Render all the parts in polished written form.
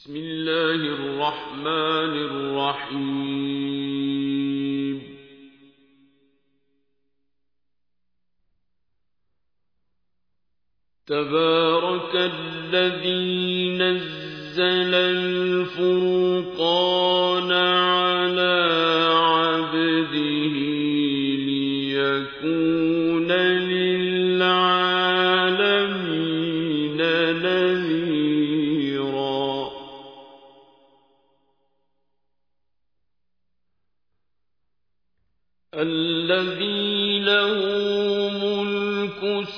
بسم الله الرحمن الرحيم. تبارك الذي نزل الفرقان على عبده ليكون للعالمين نذيرا. الذي له ملك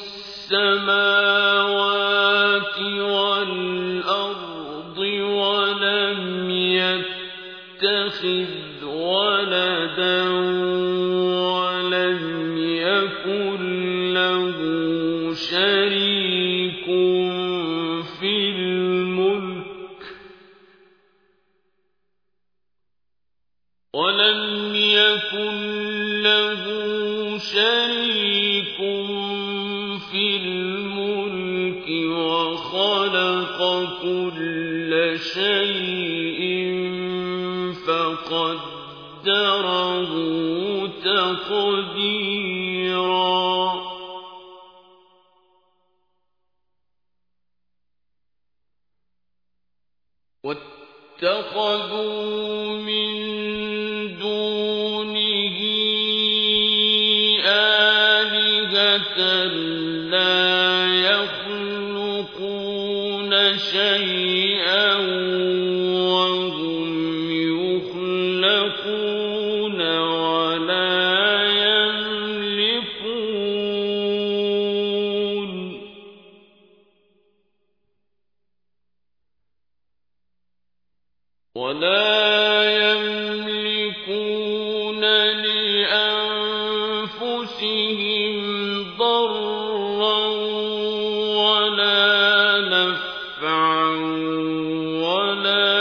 السماوات والأرض ولم يتخذ ولدا ولم يكن له شريك في الملك وخلق كل شيء فقدره تقديرا. واتخذوا من دونه آلهة لا يخلقون شيئا وهم يخلقون ولا يملكون لأنفسهم ضرا ولا نفعا ولا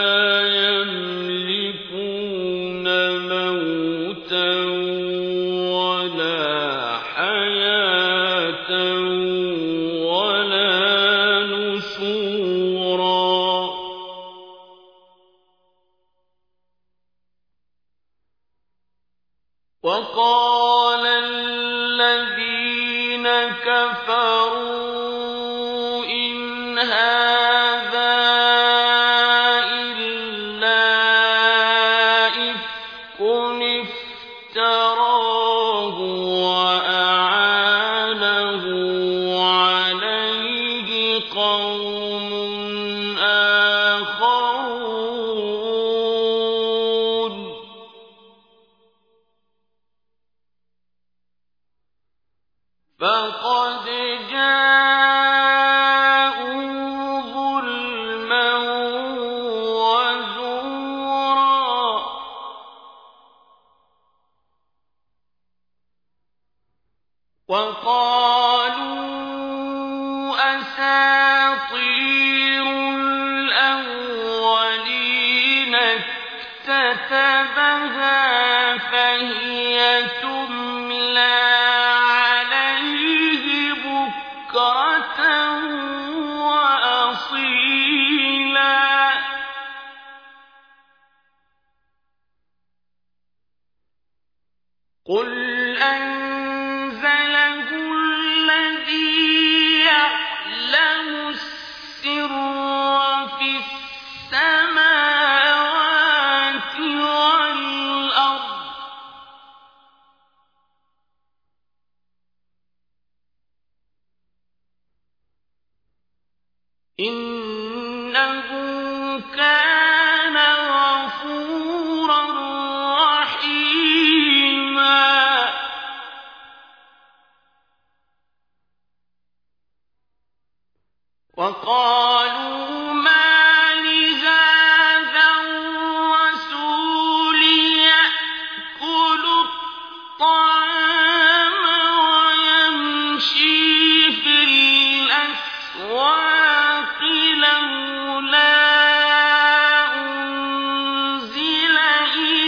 يملكون موتا ولا حياة ولا نشورا. وقال الذين كفروا إن هذا إلا إفك افتراه وأعانه عليه قوم آخرون. فقد جاءوا ظلما وزورا. وقالوا أساطير الأولين اكتتبها فهي تملى بكرة وأصيلا. قل أنزله الذي يعلم السر في السماوات والأرض إنه كان غفورا رحيما. وقالوا ما لهذا الرسول يأكل الطعام ويمشي في الأسواق لولا أنزل إليه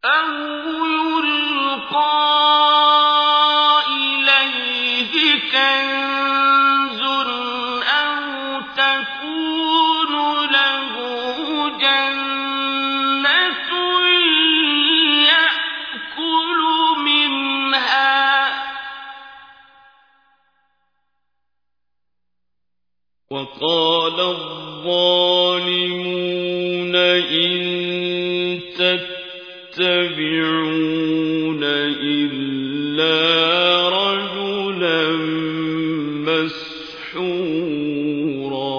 أَوْ يُلْقَىٰ إِلَيْهِ كَنزٌ أَوْ تَكُونُ لَهُ جَنَّةٌ يَأْكُلُ مِنْهَا ۚ وَقَالَ الظَّالِمُونَ إِن تَتَّبِعُونَ إِلَّا رَجُلًا مَّسْحُورًا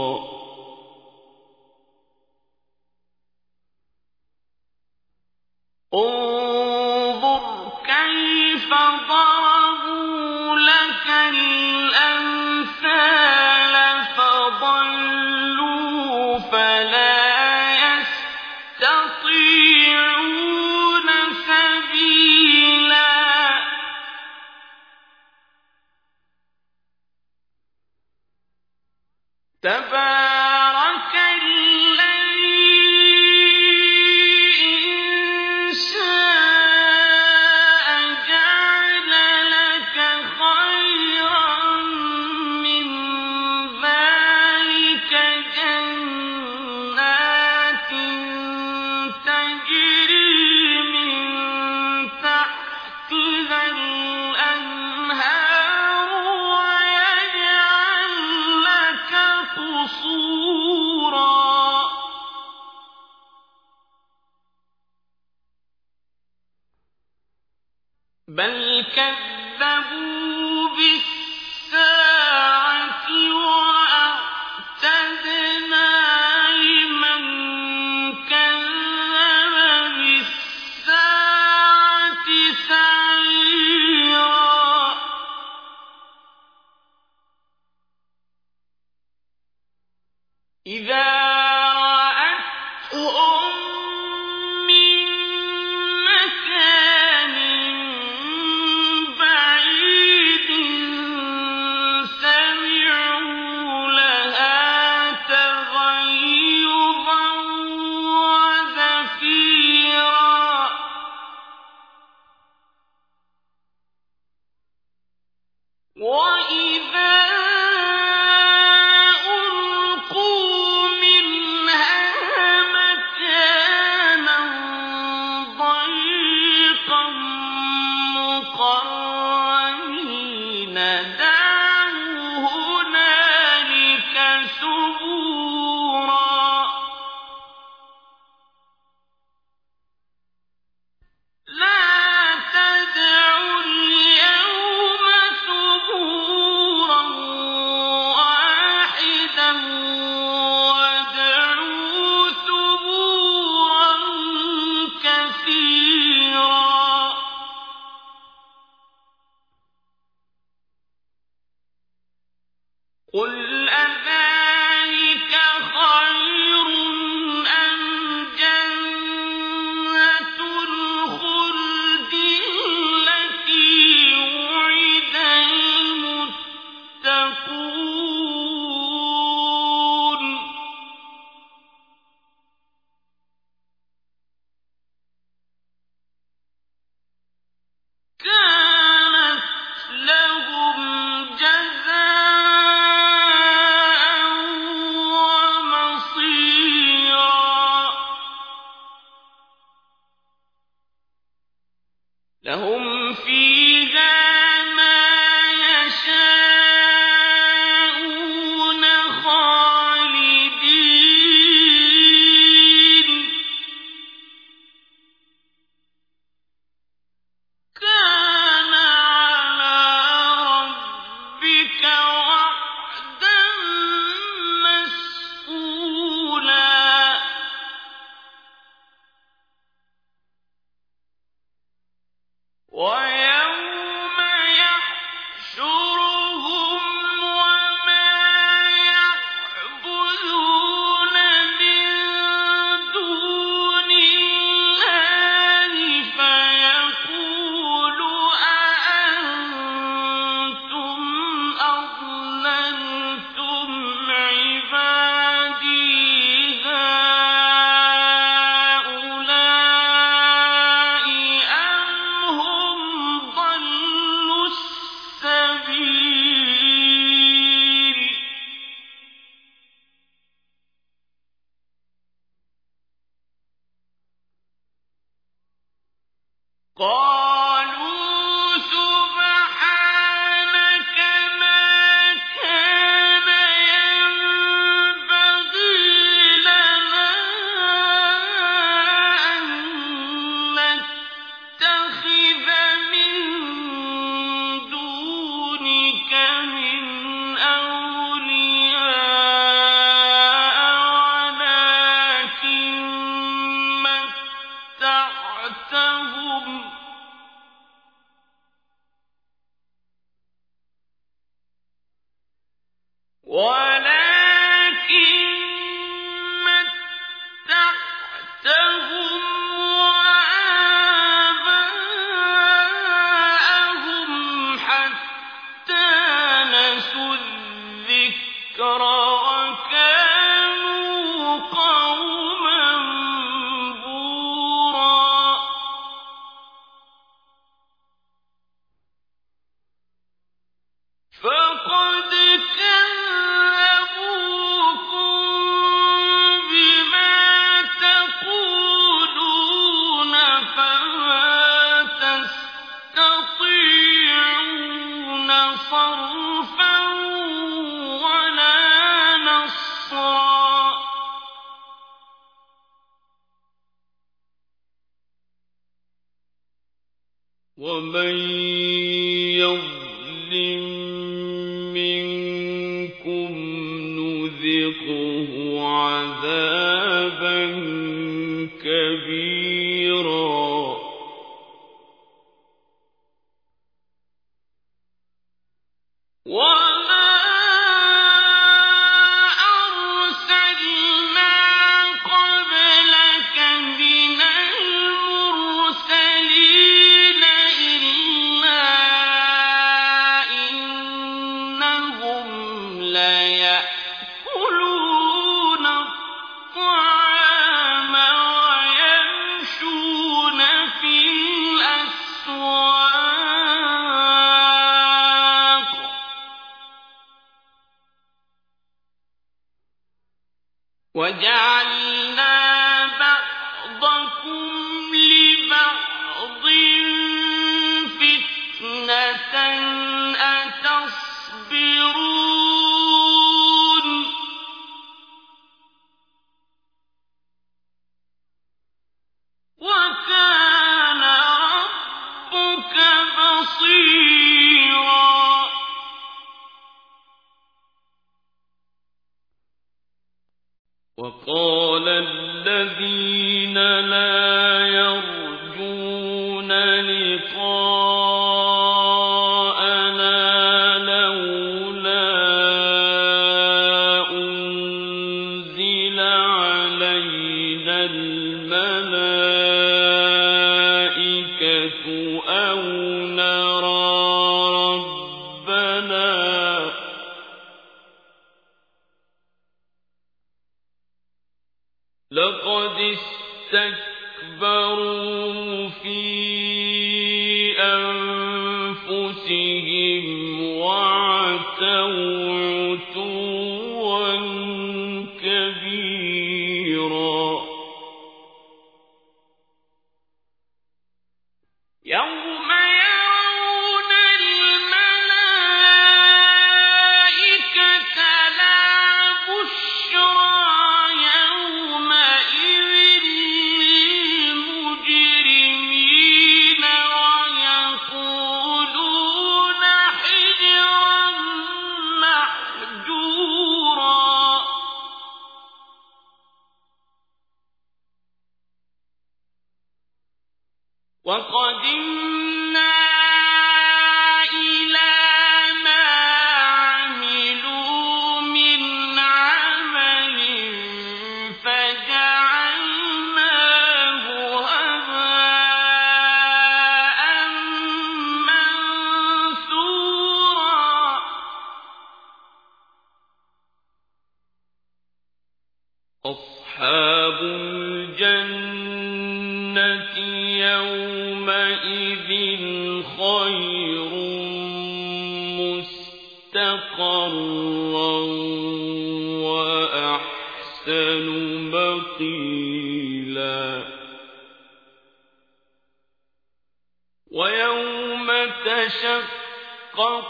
انظُرْ كَيْفَ ضَرَبُوا لَكَ الْأَمْثَالَ فَضَلُّوا فَلَا يَسْتَطِيعُونَ سَبِيلًا تَبَارَكَ الَّذِي إِن شَاءَ جَعَلَ لَكَ خَيْرًا مِّن ذَٰلِكَ جَنَّاتٍ تَجْرِي مِن تَحْتِهَا الْأَنْهَارُ وَيَجْعَل لَّكَ قُصُورًا بَلْ كَذَّبُوا بِالسَّاعَةِ وَأَعْتَدْنَا لِمَن كَذَّبَ بِالسَّاعَةِ سَعِيرًا إِذَا رَأَتْهُم مِّن مَّكَانٍ بَعِيدٍ سَمِعُوا لَهَا تَغَيُّظًا وَزَفِيرًا وَإِذَا أُلْقُوا مِنْهَا مَكَانًا ضَيِّقًا مُّقَرَّنِينَ دَعَوْا هُنَالِكَ ثُبُورًا لَا تَدْعُوا الْيَوْمَ ثُبُورًا وَاحِدًا وَادْعُوا ثُبُورًا كَثِيرًا قُلْ أَذَٰلِكَ خَيْرٌ أَمْ جَنَّةُ الْخُلْدِ الَّتِي وُعِدَ الْمُتَّقُونَ كَانَتْ لَهُمْ جَزَاءً وَمَصِيرًا لَهُمْ فِيهَا مَا يَشَاءُونَ خَالِدِينَ كَانَ عَلَىٰ رَبِّكَ وَعْدًا مَّسْئُولًا قالوا سبحانك ما كان ينبغي لنا أن نتخذ من دونك من أولياء ولكن متعتهم وآباءهم حتى نسوا الذكر وكانوا قوما بورا فقد كذبوكم بما تقولون فما تستطيعون صرفا ولا نصرا ومن يظلم منكم نذقه عذابا كبيرا وما أرسلنا قبلك من المرسلين إلا إنهم ليأكلون الطعام ويمشون في الأسواق وجعلنا بعضكم لبعض فتنة أتصبرون وكان ربك بصيرا وقال الذين لا يرجون لقاءنا لولا أنزل علينا الملائكة أو نرى ربنا لقد استكبروا في أنفسهم وعتوا عتوا كبيرا يوم يرون الملائكة لا بشرى يومئذ للمجرمين ويقولون حجرا محجورا وقدمنا إلى ما عملوا من عمل فجعلناه هباء منثورا أصحاب الجنة يومئذ خير مستقرا وأحسن مقيلا ويوم تشقق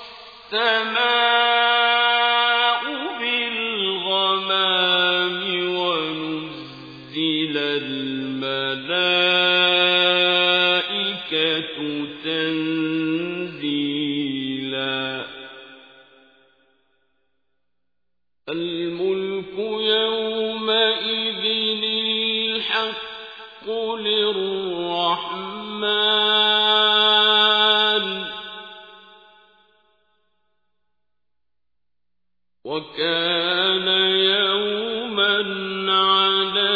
السماء بالغمام ونزل الملائكة تنزيلا الملك يومئذ الحق للرحمن وكان يوما على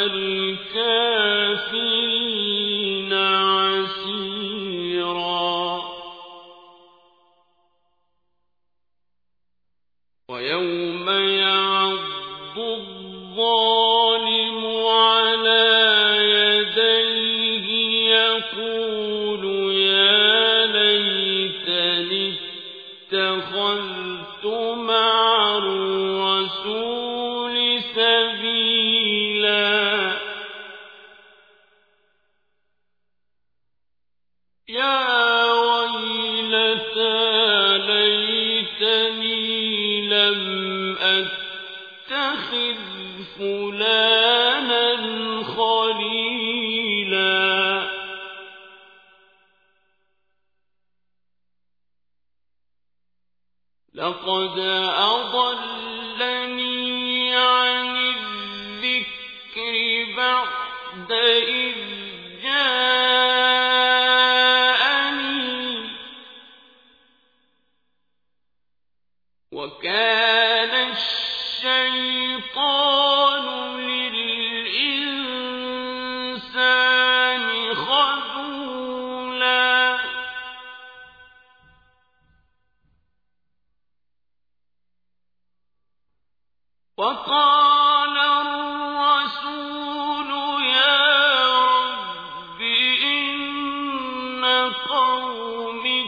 الكافرين عسيرا ويوم يعض الظالم على يديه يقول يا ليتني اتخذت مع الرسول سبيلا يا ويلتى ليتني لم أتخذ فلانا خليلا لقد أضلني عن الذكر بعد إذ جاءني وكان الشيطان للإنسان خذولا وقال الرسول يا رب إن قومي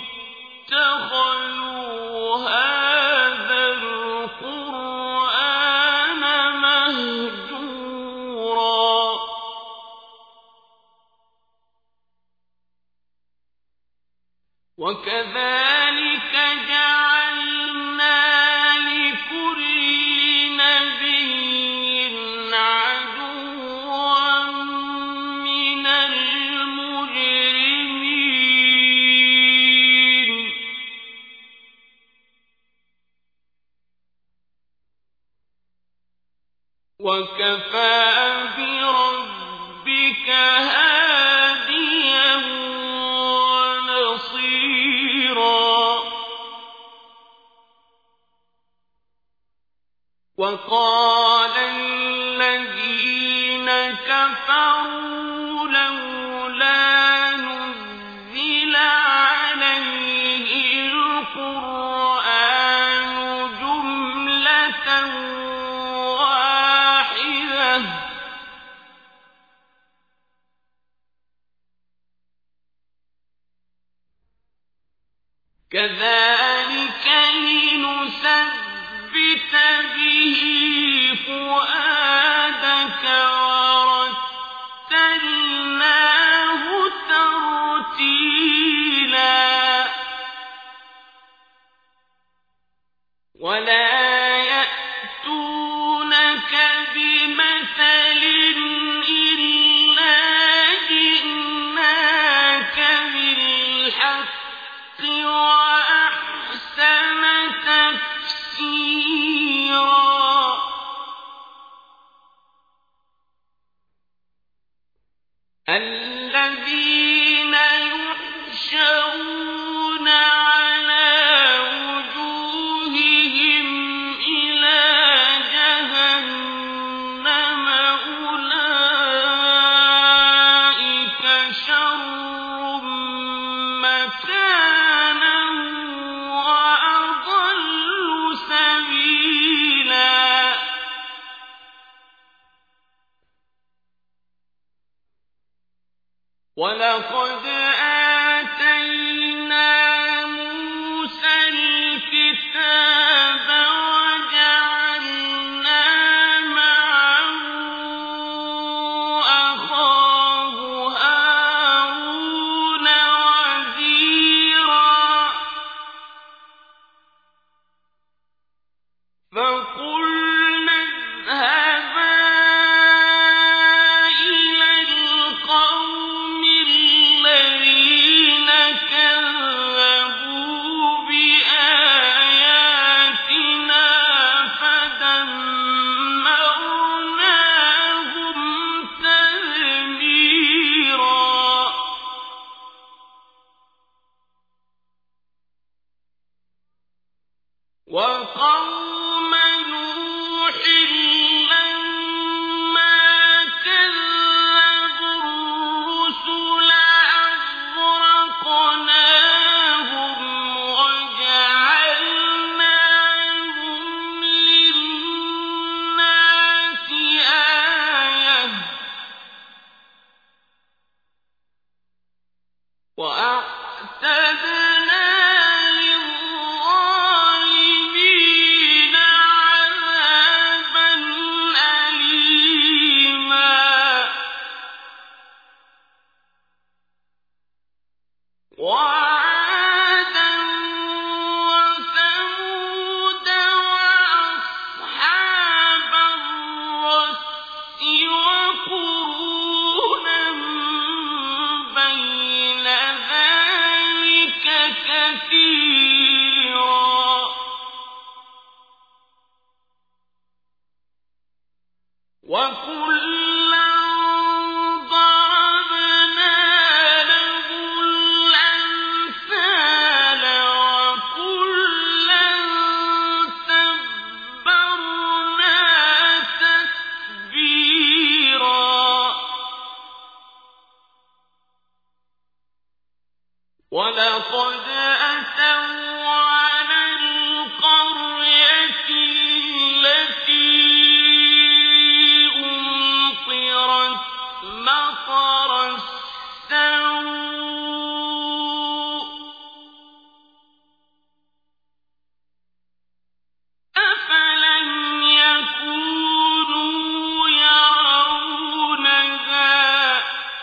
اتخذوا هذا القرآن مهجورا وكذلك جعلنا لكل نبي عدوا من المجرمين وكفى بربك هاديا ونصيرا وقال الذين كفروا لولا نزل عليه القرآن جملة واحدة كذلك لنثبت به فؤادك ورتلناه ترتيلا ولا يأتونك بمثل إلا جئناك بالحق وأحسن تفسيرا الذين يحشرون على وجوههم إلى جهنم أولئك شر مكانا وأضل سبيلا ولقد آتينا موسى الكتاب وجعلنا معه أخاه هارون وعادا وثمود وأصحاب الرس وقرونا بين ذلك كثيرا وكلا ضربنا له الأمثال وكلا تبرنا تتبيرا ولقد أتوا على القرية التي أمطرت مطر السوء أفلم يكونوا يرونها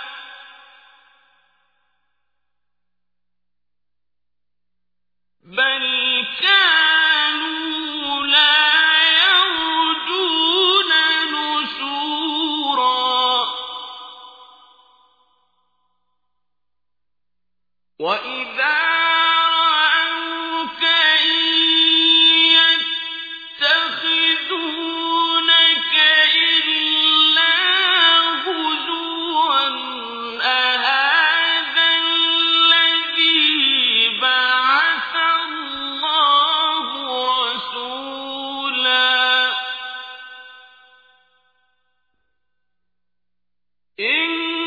بل كانوا لا يرجون نشورا وإذا رأوك إن يتخذونك إلا هزوا أهذا الذي بعث الله رسولا إن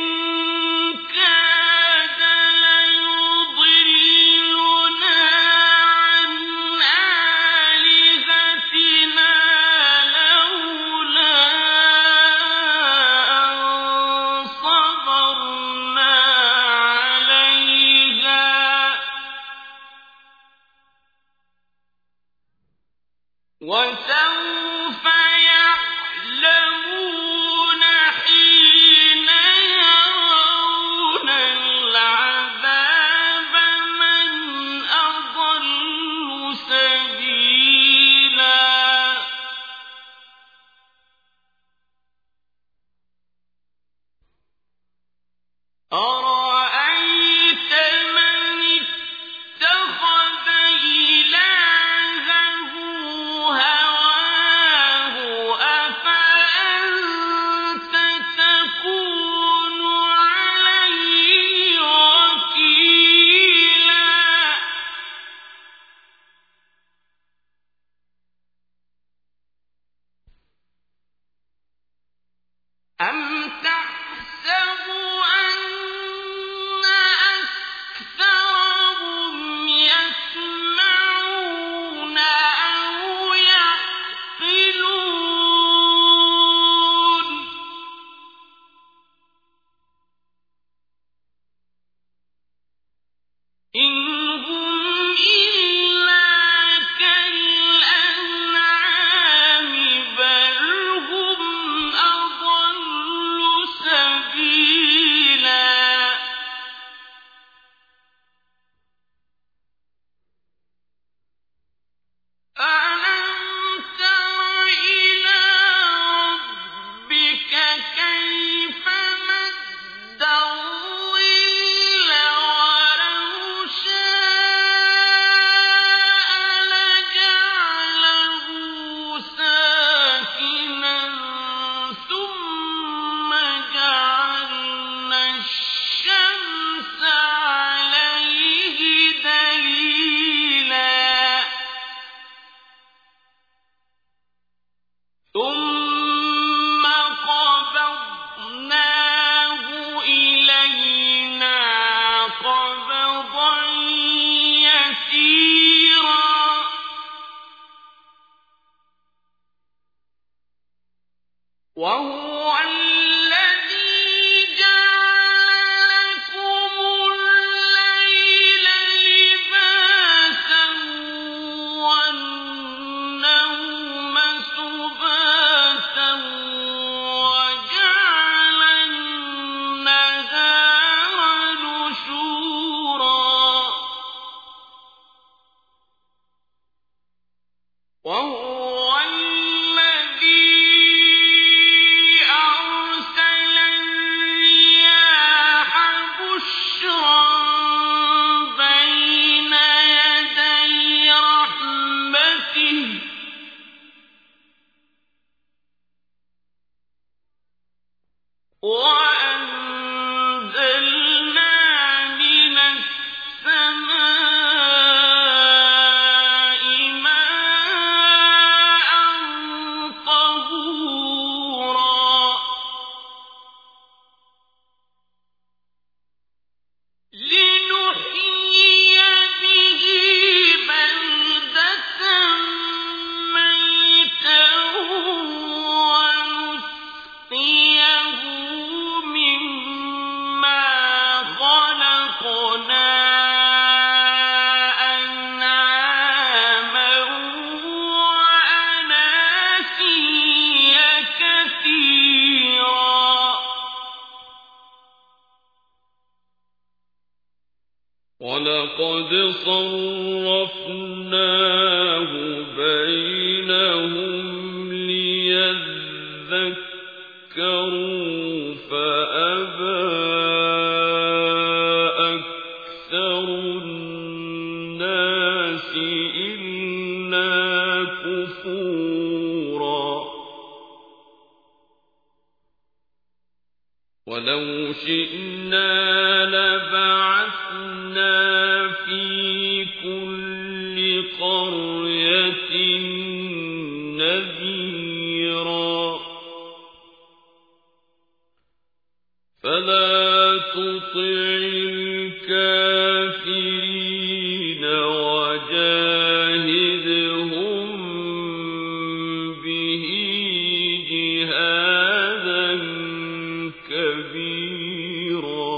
كاد ليضلنا عن آلهتنا لولا أن صبرنا عليها وسوف يعلمون حين يرون العذاب من أضل سبيلا أرأيت من اتخذ إلهه هواه أفأنت تكون عليه وكيلا أم تحسب أن من السماء ماء طهورا لنحيي به بلدة ميتا ونسقيه مما خلقنا أنعاما وأناسيا كثيرا وَلَقَدْ صَرَّفْنَاهُ بَيْنَهُمْ لِيَذَّكَّرُوا فَأَبَىٰ أَكْثَرُ النَّاسِ إِلَّا كُفُورًا وَلَوْ شِئْنَا لَبَعَثْنَا فِي كُلِّ قَرْيَةٍ نَذِيرًا فَلَا تُطِعِ الْكَافِرِينَ وَجَاهِدْهُم بِهِ جِهَادًا كَبِيرًا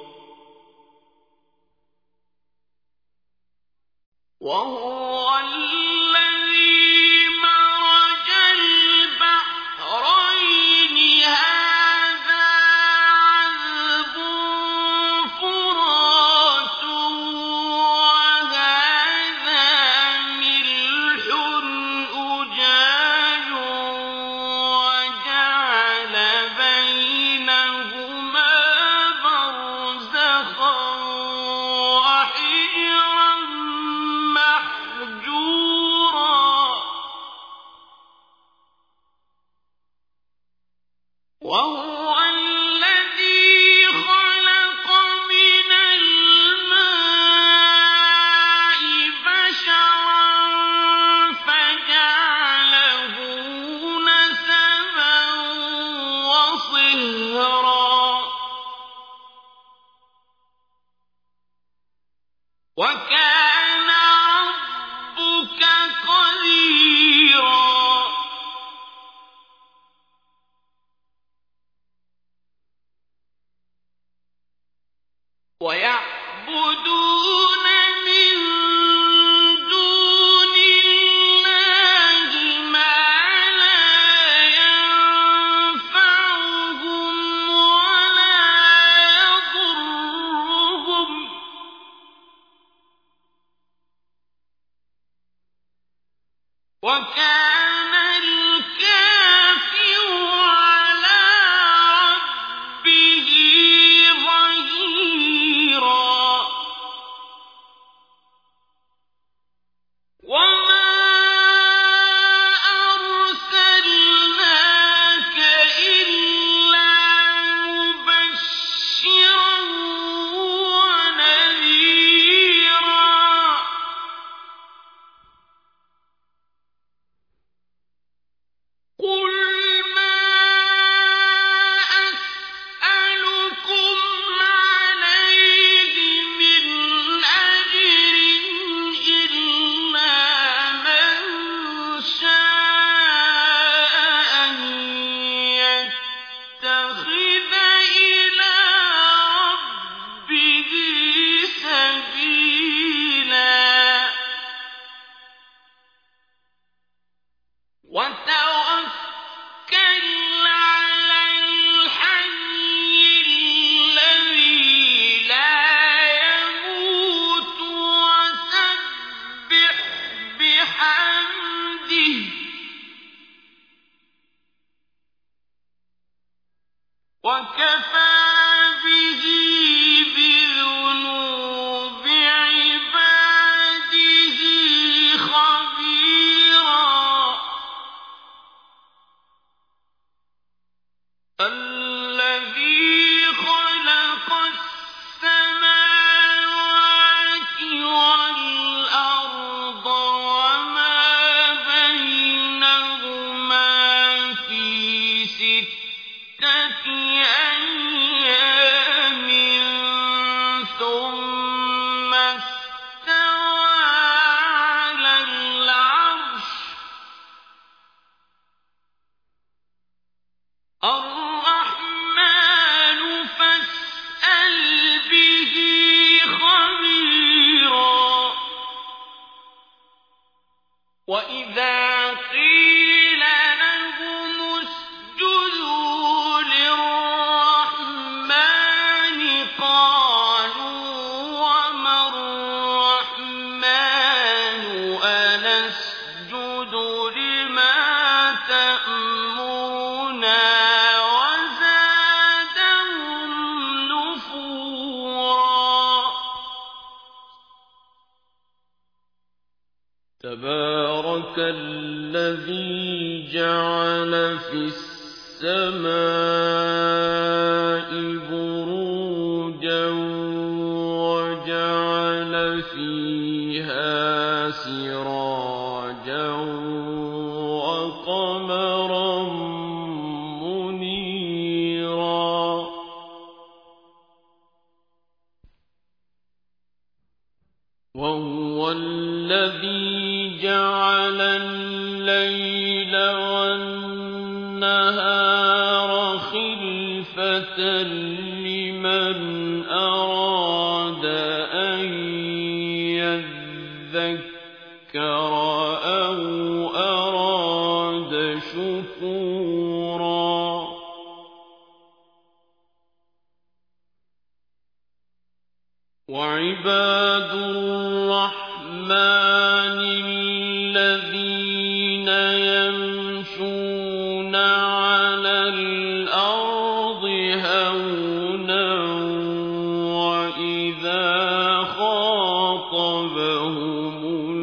وهو الذي مرج البحرين هذا عذب فرات وهذا ملح أجاج وجعل بينهما برزخا وحجرا محجورا وهو الذي خلق من الماء بشرا فجعله نسبا وصهرا وكان ربك قديرا ويعبدون من دون الله ما لا ينفعهم ولا يضرهم وكان الكافر على ربه ظهيرا وما أرسلناك إلا مبشرا ونذيرا قُلْ مَا أَسْأَلُكُمْ عَلَيْهِ مِنْ أَجْرٍ إِلَّا مَنْ شَاءَ أَن يَتَّخِذَ إِلَىٰ رَبِّهِ سَبِيلًا وَتَوَكَّلْ عَلَى الْحَيِّ الَّذِي لَا يَمُوتُ وَسَبِّحْ بِحَمْدِهِ وَكَفَىٰ بِهِ بِذُنُوبِ عِبَادِهِ خَبِيرًا الَّذِي الذي جعل في السماء بروجا وجعل فيها سراجا وقمرا منيرا وهو الذي جعل الليل والنهار خلفة لمن أراد أن يذكر أو أراد شكورا وعباد الرحمن الذين يمشون على الأرض هونا وإذا خاطبهم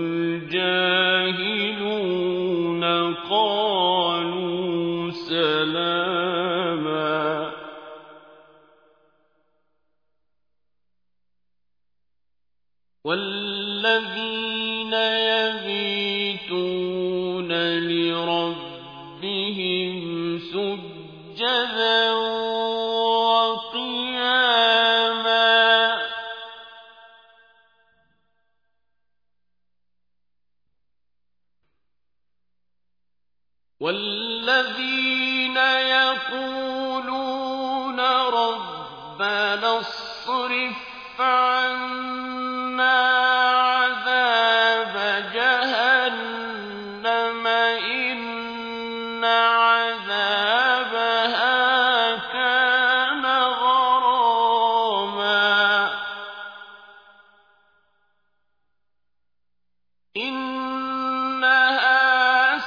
الجاهلون قالوا سلاما والذين يبيتون لربهم سجدا وقياما والذين يقولون ربنا اصرف عنا عذاب جهنم إن عذابها كان غراما إنها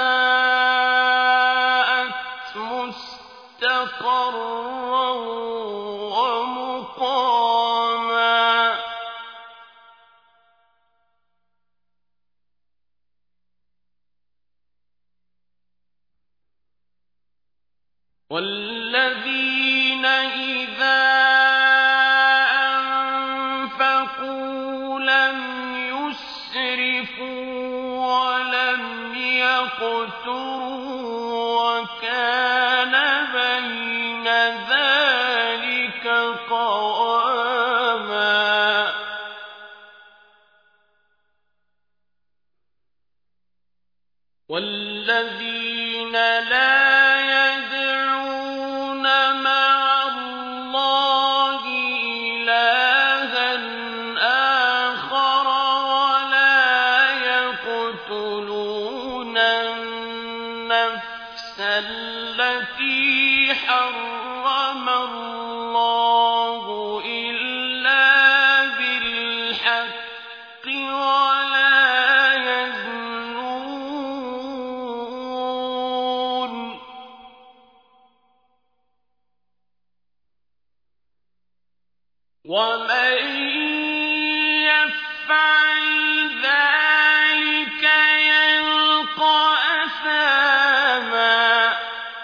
ساءت مستقرا ومقاما والذين إذا أنفقوا لم يسرفوا ولم يقتروا وكان بين ذلك قواما والذين لا يدعون مع الله إلها آخر ولا يقتلون النفس التي حرم الله إلا بالحق ولا يزنون ومن يفعل ذلك يلقى أثاما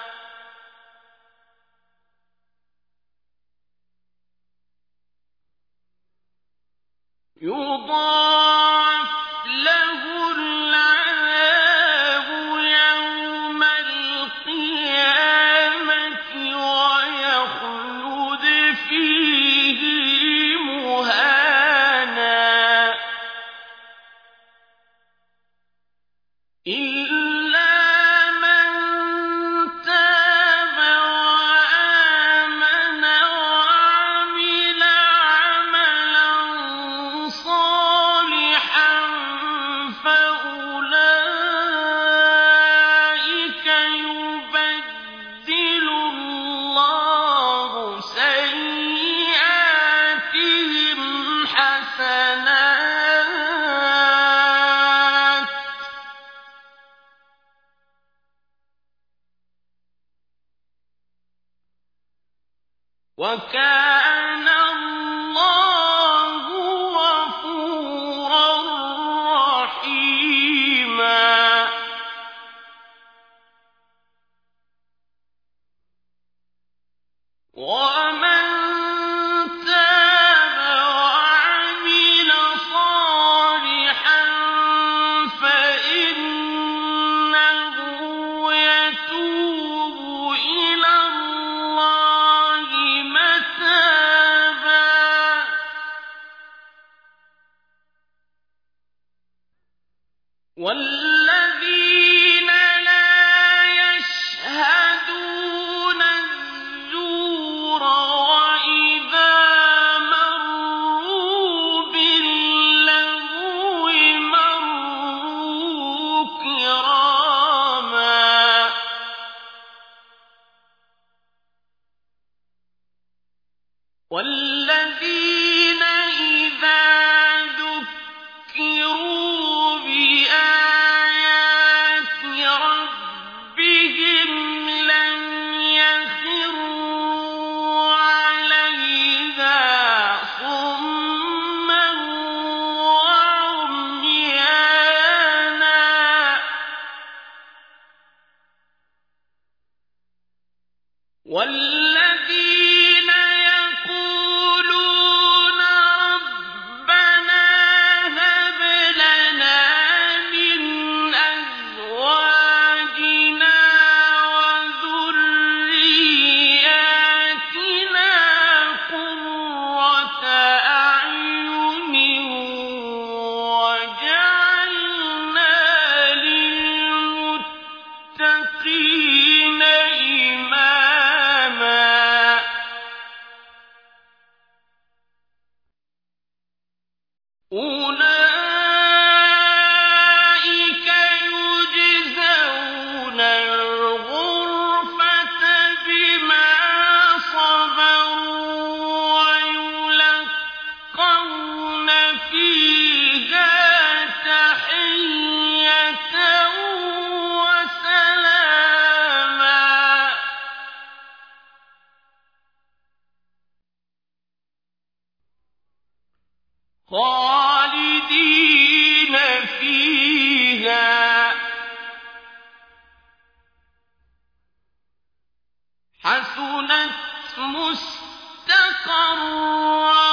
يضاعف له العذاب يوم القيامة ويخلد فيه مهانا إلا من تاب وآمن وعمل عملا صالحا فأولئك يبدل الله سيئاتهم حسنات وكان الله غفورا رحيما وَالَّذِينَ إِذَا ذُكِّرُوا بِآيَاتِ رَبِّهِمْ لَمْ يَخِرُّوا عَلَيْهَا صُمًّا وَعُمْيَانًا وَالَّذِينَ يَقُولُونَ رَبَّنَا هَبْ لَنَا مِنْ أَزْوَاجِنَا وَذُرِّيَّاتِنَا قُرَّةَ أَعْيُنٍ وَاجْعَلْنَا لِلْمُتَّقِينَ إِمَامًا أُولَٰئِكَ يُجْزَوْنَ الْغُرْفَةَ بِمَا صَبَرُوا وَيُلَقَّوْنَ فِيهَا تَحِيَّةً وَسَلَامًا خَالِدِينَ فِيهَا حَسُنَتْ مُسْتَقَرًّا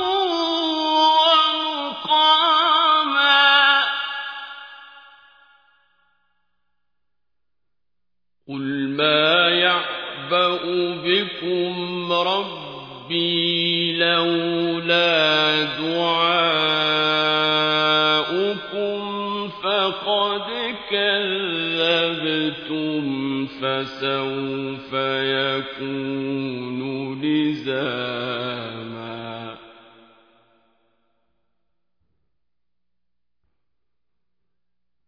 وَمُقَامًا قُلْ مَا يَعْبَأُ بِكُمْ رَبِّي لَوْلَا دُعَاؤُكُمْ فَقَدْ كَذَّبْتُمْ فَسَوْفَ يَكُونُ لِزَامًا